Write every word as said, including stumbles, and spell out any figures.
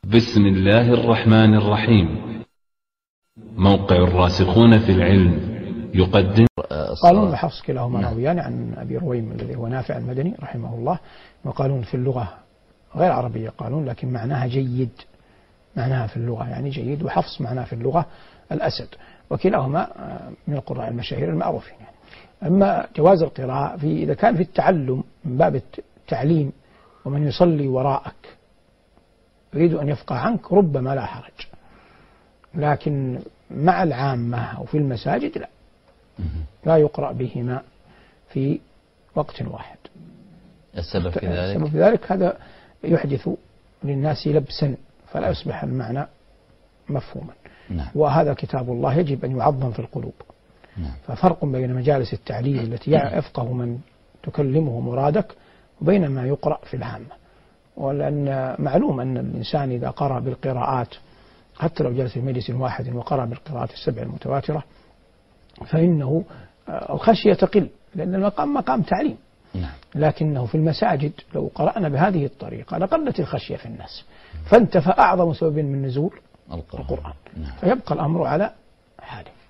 بسم الله الرحمن الرحيم. موقع الراسخون في العلم يقدم. قالون وحفص كلاهما راويان عن أبي رويم الذي هو نافع المدني رحمه الله. وقالون في اللغة غير عربية قالون، لكن معناها جيد، معناها في اللغة يعني جيد، وحفص معناها في اللغة الأسد، وكلاهما من القراء المشاهير المعروفين يعني. أما جواز القراءة في إذا كان في التعلم من باب التعليم ومن يصلي وراءك يريد أن يفقه عنك ربما لا حرج، لكن مع العامة أو في المساجد لا لا يقرأ بهما في وقت واحد. السبب في ذلك؟ السبب في ذلك هذا يحدث للناس لبسا فلا يصبح المعنى مفهوما. نعم. وهذا كتاب الله يجب أن يعظم في القلوب. نعم. ففرق بين مجالس التعليم التي يفقه من تكلمه مرادك وبين ما يقرأ في العامة. ولأن معلوم أن الإنسان إذا قرأ بالقراءات حتى لو جلس في مجلس واحد وقرأ بالقراءات السبع المتواترة فإنه الخشية تقل، لأن المقام مقام تعليم. نعم. لكنه في المساجد لو قرأنا بهذه الطريقة لقلت الخشية في الناس، فانتفى أعظم سبب من نزول القرآن, القرآن. نعم. فيبقى الأمر على حاله.